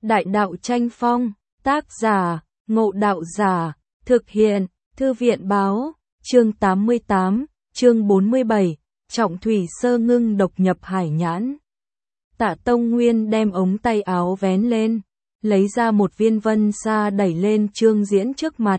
Đại đạo tranh phong, tác giả, Ngộ Đạo Giả, thực hiện, Thư viện báo, chương 88, chương 47, Trọng Thủy Sơ ngưng độc nhập hải nhãn. Tạ Tông Nguyên đem ống tay áo vén lên, lấy ra một viên vân sa đẩy lên Trương Diễn trước mặt.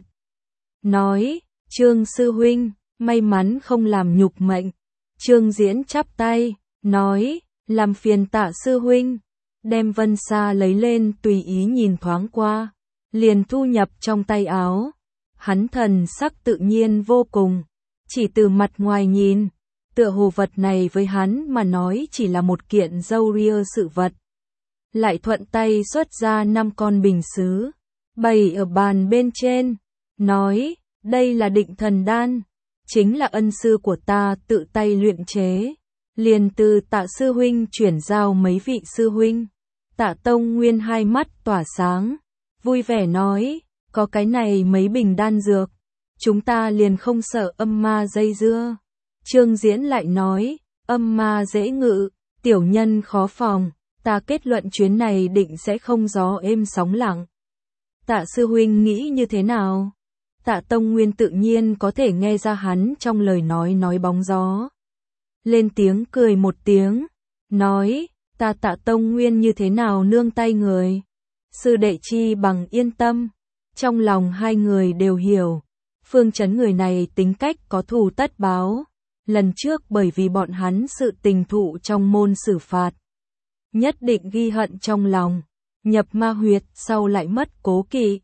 Nói, Trương sư huynh, may mắn không làm nhục mệnh. Trương Diễn chắp tay, nói, làm phiền Tạ sư huynh. Đem vân sa lấy lên tùy ý nhìn thoáng qua, liền thu nhập trong tay áo. Hắn thần sắc tự nhiên vô cùng, chỉ từ mặt ngoài nhìn, tựa hồ vật này với hắn mà nói chỉ là một kiện râu ria sự vật. Lại thuận tay xuất ra 5 con bình sứ, bày ở bàn bên trên, nói, đây là Định Thần Đan, chính là ân sư của ta tự tay luyện chế, liền từ Tạ sư huynh chuyển giao mấy vị sư huynh. Tạ Tông Nguyên hai mắt tỏa sáng, vui vẻ nói, có cái này mấy bình đan dược, chúng ta liền không sợ âm ma dây dưa. Trương Diễn lại nói, âm ma dễ ngự, tiểu nhân khó phòng, ta kết luận chuyến này định sẽ không gió êm sóng lặng. Tạ sư huynh nghĩ như thế nào? Tạ Tông Nguyên tự nhiên có thể nghe ra hắn trong lời nói bóng gió. Lên tiếng cười một tiếng, nói, ta Tạ Tông Nguyên như thế nào nương tay người. Sư đệ chi bằng yên tâm. Trong lòng hai người đều hiểu, Phương Chấn người này tính cách có thù tất báo. Lần trước bởi vì bọn hắn sự tình thụ trong môn xử phạt, nhất định ghi hận trong lòng, nhập ma huyệt sau lại mất cố kỵ,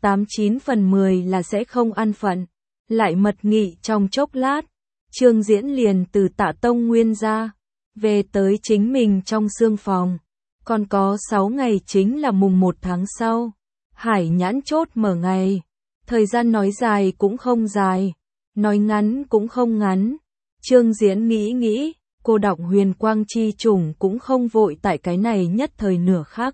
89 phần 10 là sẽ không an phận, lại mật nghị trong chốc lát. Trương Diễn liền từ Tạ Tông Nguyên ra, về tới chính mình trong xương phòng. Còn có 6 ngày chính là mùng 1 tháng sau, hải nhãn chốt mở ngày. Thời gian nói dài cũng không dài, nói ngắn cũng không ngắn. Trương Diễn nghĩ, cô đọng huyền quang chi trùng cũng không vội tại cái này nhất thời nửa khắc.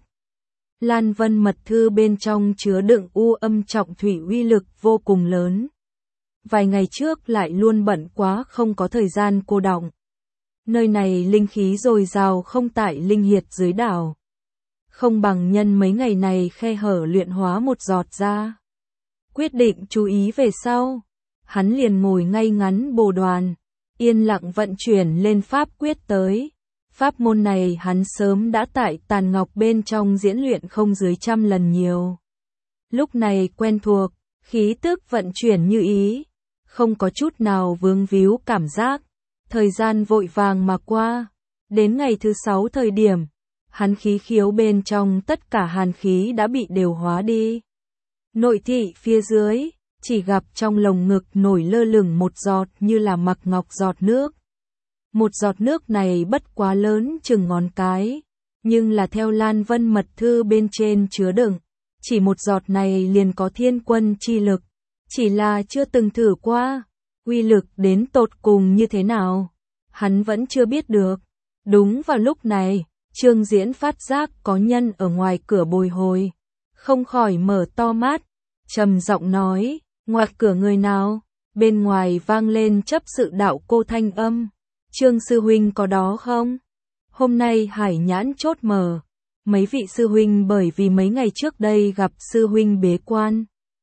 Lan Vân mật thư bên trong chứa đựng u âm trọng thủy uy lực vô cùng lớn. Vài ngày trước lại luôn bận quá không có thời gian cô đọng. Nơi này linh khí dồi dào không tại linh hiệt dưới đảo. Không bằng nhân mấy ngày này khe hở luyện hóa một giọt ra. Quyết định chú ý về sau, hắn liền ngồi ngay ngắn bồ đoàn, yên lặng vận chuyển lên pháp quyết tới. Pháp môn này hắn sớm đã tại tàn ngọc bên trong diễn luyện không dưới 100 lần nhiều. Lúc này quen thuộc, khí tức vận chuyển như ý, không có chút nào vướng víu cảm giác. Thời gian vội vàng mà qua, đến ngày thứ 6 thời điểm, hắn khí khiếu bên trong tất cả hàn khí đã bị điều hóa đi. Nội thị phía dưới, chỉ gặp trong lồng ngực nổi lơ lửng một giọt như là mặc ngọc giọt nước. Một giọt nước này bất quá lớn chừng ngón cái, nhưng là theo Lan Vân mật thư bên trên chứa đựng, chỉ một giọt này liền có thiên quân chi lực, chỉ là chưa từng thử qua. Uy lực đến tột cùng như thế nào, hắn vẫn chưa biết được. Đúng vào lúc này, Trương Diễn phát giác có nhân ở ngoài cửa bồi hồi, không khỏi mở to mắt, trầm giọng nói, ngoài cửa người nào? Bên ngoài vang lên chấp sự đạo cô thanh âm, Trương sư huynh có đó không? Hôm nay hải nhãn chốt mở, mấy vị sư huynh bởi vì mấy ngày trước đây gặp sư huynh bế quan,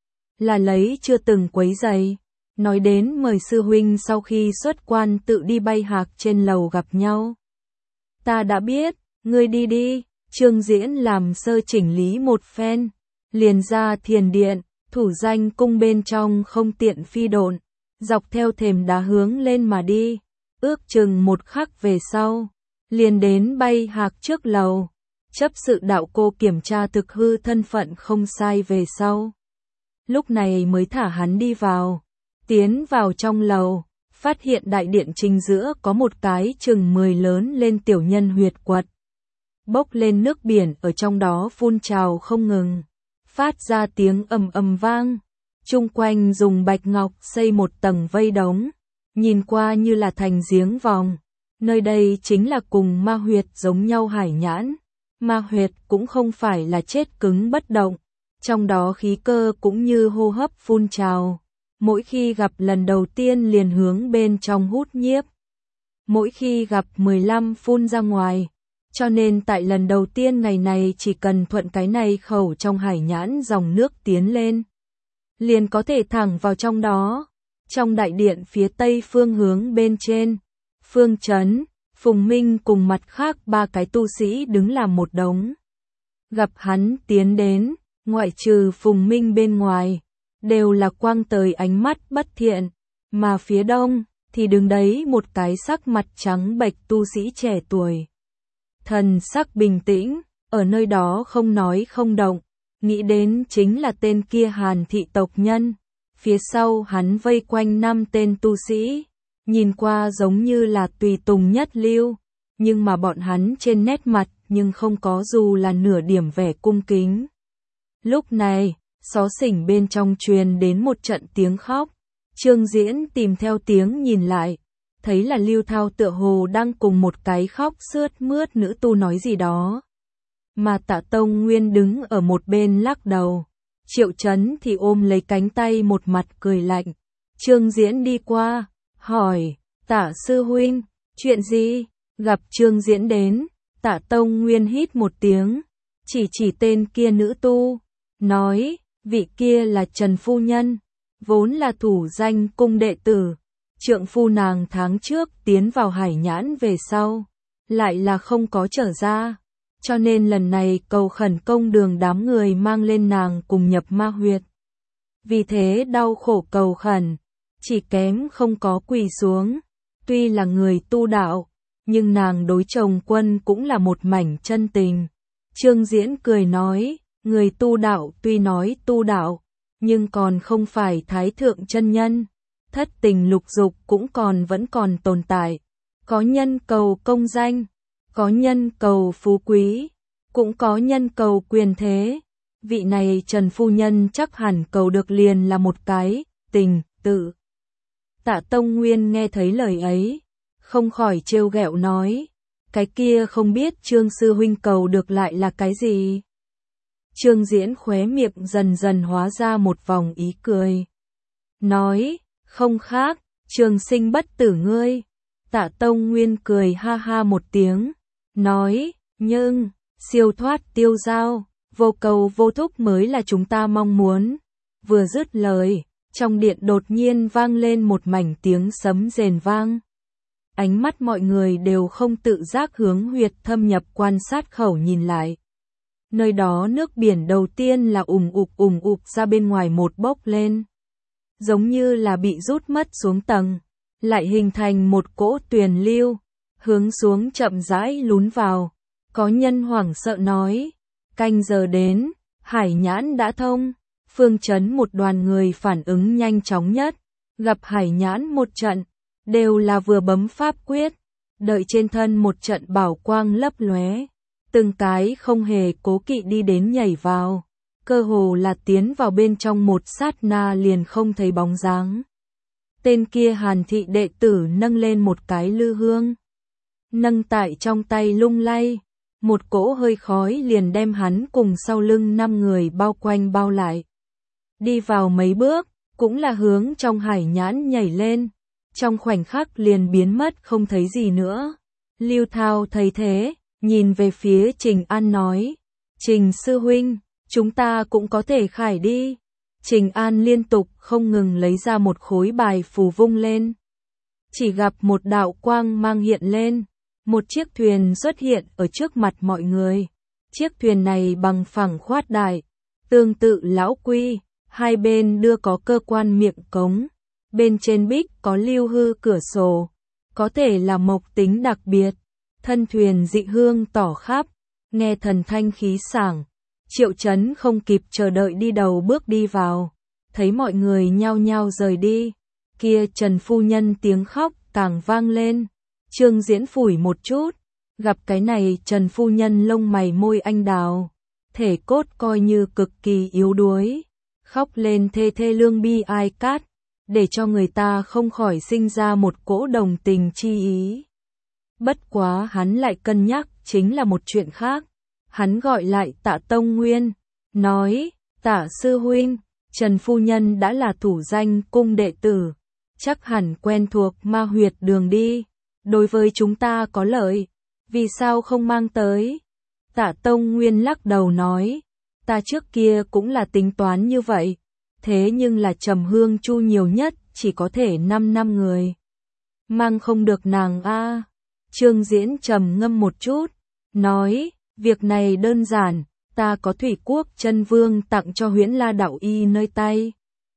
là lấy chưa từng quấy rầy. Nói đến mời sư huynh sau khi xuất quan tự đi bay hạc trên lầu gặp nhau. Ta đã biết, ngươi đi đi. Trương Diễn làm sơ chỉnh lý một phen, liền ra thiền điện, thủ danh cung bên trong không tiện phi độn, dọc theo thềm đá hướng lên mà đi. Ước chừng một khắc về sau, liền đến bay hạc trước lầu. Chấp sự đạo cô kiểm tra thực hư thân phận không sai về sau, lúc này mới thả hắn đi vào. Tiến vào trong lầu, phát hiện đại điện chính giữa có một cái chừng 10 lớn lên tiểu nhân huyệt quật. Bốc lên nước biển ở trong đó phun trào không ngừng, phát ra tiếng ầm ầm vang. Chung quanh dùng bạch ngọc xây một tầng vây đống, nhìn qua như là thành giếng vòng. Nơi đây chính là cùng ma huyệt giống nhau hải nhãn. Ma huyệt cũng không phải là chết cứng bất động, trong đó khí cơ cũng như hô hấp phun trào. Mỗi khi gặp lần đầu tiên liền hướng bên trong hút nhiếp. Mỗi khi gặp 15 phun ra ngoài. Cho nên tại lần đầu tiên ngày này chỉ cần thuận cái này khẩu trong hải nhãn dòng nước tiến lên, liền có thể thẳng vào trong đó. Trong đại điện phía tây phương hướng bên trên, Phương Chấn, Phùng Minh cùng mặt khác 3 cái tu sĩ đứng làm một đống. Gặp hắn tiến đến, ngoại trừ Phùng Minh bên ngoài, đều là quang tới ánh mắt bất thiện, mà phía đông thì đứng đấy một cái sắc mặt trắng bệch tu sĩ trẻ tuổi. Thần sắc bình tĩnh, ở nơi đó không nói không động, nghĩ đến chính là tên kia Hàn thị tộc nhân. Phía sau hắn vây quanh 5 tên tu sĩ, nhìn qua giống như là tùy tùng nhất lưu, nhưng mà bọn hắn trên nét mặt nhưng không có dù là nửa điểm vẻ cung kính. Lúc này, xó xỉnh bên trong truyền đến một trận tiếng khóc. Trương Diễn tìm theo tiếng nhìn lại, thấy là Lưu Thao tựa hồ đang cùng một cái khóc sướt mướt nữ tu nói gì đó. Mà Tạ Tông Nguyên đứng ở một bên lắc đầu. Triệu Chấn thì ôm lấy cánh tay một mặt cười lạnh. Trương Diễn đi qua, hỏi, Tạ sư huynh, chuyện gì? Gặp Trương Diễn đến, Tạ Tông Nguyên hít một tiếng, chỉ tên kia nữ tu, nói, vị kia là Trần Phu Nhân, vốn là thủ danh cung đệ tử. Trượng phu nàng tháng trước tiến vào hải nhãn về sau, lại là không có trở ra. Cho nên lần này cầu khẩn công đường đám người mang lên nàng cùng nhập ma huyệt. Vì thế đau khổ cầu khẩn, chỉ kém không có quỳ xuống. Tuy là người tu đạo, nhưng nàng đối chồng Quân cũng là một mảnh chân tình. Trương Diễn cười nói, người tu đạo tuy nói tu đạo, nhưng còn không phải thái thượng chân nhân. Thất tình lục dục cũng vẫn còn tồn tại. Có nhân cầu công danh, có nhân cầu phú quý, cũng có nhân cầu quyền thế. Vị này Trần Phu Nhân chắc hẳn cầu được liền là một cái, tình, tự. Tạ Tông Nguyên nghe thấy lời ấy, không khỏi trêu ghẹo nói, cái kia không biết Trương Sư Huynh cầu được lại là cái gì? Trương Diễn khóe miệng dần dần hóa ra một vòng ý cười. Nói, không khác, trường sinh bất tử ngươi. Tạ Tông Nguyên cười ha ha một tiếng, nói, nhưng, siêu thoát tiêu dao, vô cầu vô thúc mới là chúng ta mong muốn. Vừa dứt lời, trong điện đột nhiên vang lên một mảnh tiếng sấm rền vang. Ánh mắt mọi người đều không tự giác hướng huyệt thâm nhập quan sát khẩu nhìn lại. Nơi đó nước biển đầu tiên là ùm ụp ra bên ngoài một bốc lên. Giống như là bị rút mất xuống tầng, lại hình thành một cỗ tuyền lưu, hướng xuống chậm rãi lún vào. Có nhân hoảng sợ nói, canh giờ đến, hải nhãn đã thông. Phương Chấn một đoàn người phản ứng nhanh chóng nhất, gặp hải nhãn một trận, đều là vừa bấm pháp quyết, đợi trên thân một trận bảo quang lấp lóe, từng cái không hề cố kỵ đi đến nhảy vào, cơ hồ là tiến vào bên trong một sát na liền không thấy bóng dáng. Tên kia Hàn thị đệ tử nâng lên một cái lư hương, nâng tại trong tay lung lay, một cỗ hơi khói liền đem hắn cùng sau lưng 5 người bao quanh bao lại. Đi vào mấy bước, cũng là hướng trong hải nhãn nhảy lên, trong khoảnh khắc liền biến mất không thấy gì nữa. Lưu Thao thấy thế, nhìn về phía Trình An nói, Trình sư huynh, chúng ta cũng có thể khải đi. Trình An liên tục không ngừng lấy ra một khối bài phù vung lên. Chỉ gặp một đạo quang mang hiện lên, một chiếc thuyền xuất hiện ở trước mặt mọi người. Chiếc thuyền này bằng phẳng khoát đại, tương tự lão quy, hai bên đưa có cơ quan miệng cống. Bên trên bích có lưu hư cửa sổ, có thể là mộc tính đặc biệt. Thân thuyền dị hương tỏ khắp, nghe thần thanh khí sảng. Triệu Chấn không kịp chờ đợi đi đầu bước đi vào, thấy mọi người nhao nhao rời đi. Kia Trần Phu Nhân tiếng khóc càng vang lên. Trương Diễn phủi một chút, gặp cái này Trần Phu Nhân lông mày môi anh đào, thể cốt coi như cực kỳ yếu đuối, khóc lên thê thê lương bi ai cát, để cho người ta không khỏi sinh ra một cỗ đồng tình chi ý. Bất quá hắn lại cân nhắc chính là một chuyện khác. Hắn gọi lại Tạ Tông Nguyên, nói, Tạ sư huynh, Trần Phu Nhân đã là thủ danh cung đệ tử, chắc hẳn quen thuộc ma huyệt đường đi, đối với chúng ta có lợi. vì sao không mang tới? Tạ Tông Nguyên lắc đầu nói, ta trước kia cũng là tính toán như vậy, thế nhưng là Trầm Hương Chu nhiều nhất chỉ có thể 5 năm người. Mang không được nàng a. Trương Diễn trầm ngâm một chút, nói, việc này đơn giản, ta có Thủy Quốc Chân Vương tặng cho Huyễn La đạo y nơi tay,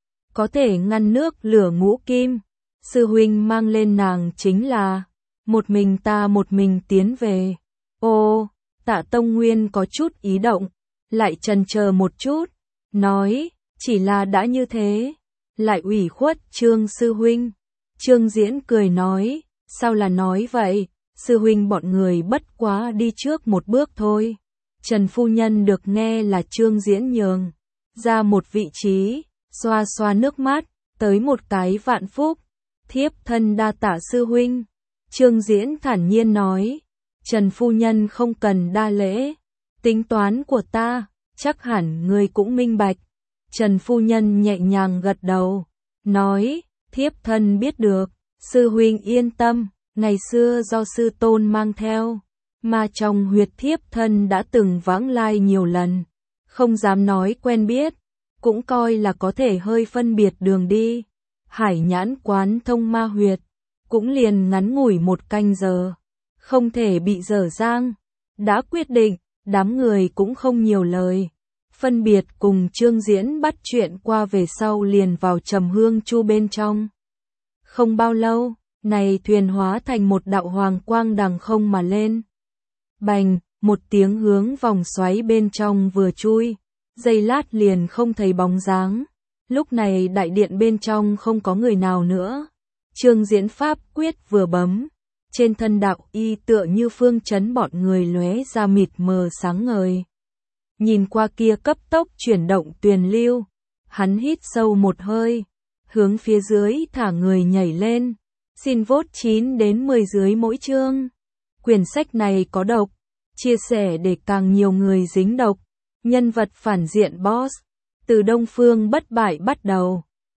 có thể ngăn nước lửa ngũ kim. Sư huynh mang lên nàng chính là một mình ta một mình tiến về. Ô, Tạ Tông Nguyên có chút ý động, lại chần chờ một chút, nói, chỉ là đã như thế, lại ủy khuất Trương sư huynh. Trương Diễn cười nói, sao là nói vậy, sư huynh bọn người bất quá đi trước một bước thôi. Trần phu nhân được nghe là Trương Diễn nhường ra một vị trí, xoa xoa nước mắt, tới một cái vạn phúc, thiếp thân đa tạ sư huynh. Trương Diễn thản nhiên nói, Trần phu nhân không cần đa lễ, tính toán của ta, chắc hẳn người cũng minh bạch. Trần phu nhân nhẹ nhàng gật đầu, nói, thiếp thân biết được, sư huynh yên tâm, ngày xưa do sư tôn mang theo, mà trong huyệt thiếp thân đã từng vãng lai nhiều lần, không dám nói quen biết, cũng coi là có thể hơi phân biệt đường đi. Hải nhãn quán thông ma huyệt, cũng liền ngắn ngủi 1 canh giờ, không thể bị dở dang. Đã quyết định, đám người cũng không nhiều lời, phân biệt cùng Trương Diễn bắt chuyện qua về sau liền vào Trầm Hương Chu bên trong. Không bao lâu, này thuyền hóa thành một đạo hoàng quang đằng không mà lên. Bành, một tiếng hướng vòng xoáy bên trong vừa chui, giây lát liền không thấy bóng dáng. Lúc này đại điện bên trong không có người nào nữa. Trương Diễn pháp quyết vừa bấm, trên thân đạo y tựa như phương chấn bọn người lóe ra mịt mờ sáng ngời. Nhìn qua kia cấp tốc chuyển động tuyền lưu, hắn hít sâu một hơi, hướng phía dưới thả người nhảy lên. Xin vote 9 đến 10 dưới mỗi chương. Quyển sách này có độc, chia sẻ để càng nhiều người dính độc. Nhân vật phản diện boss, từ Đông Phương bất bại bắt đầu.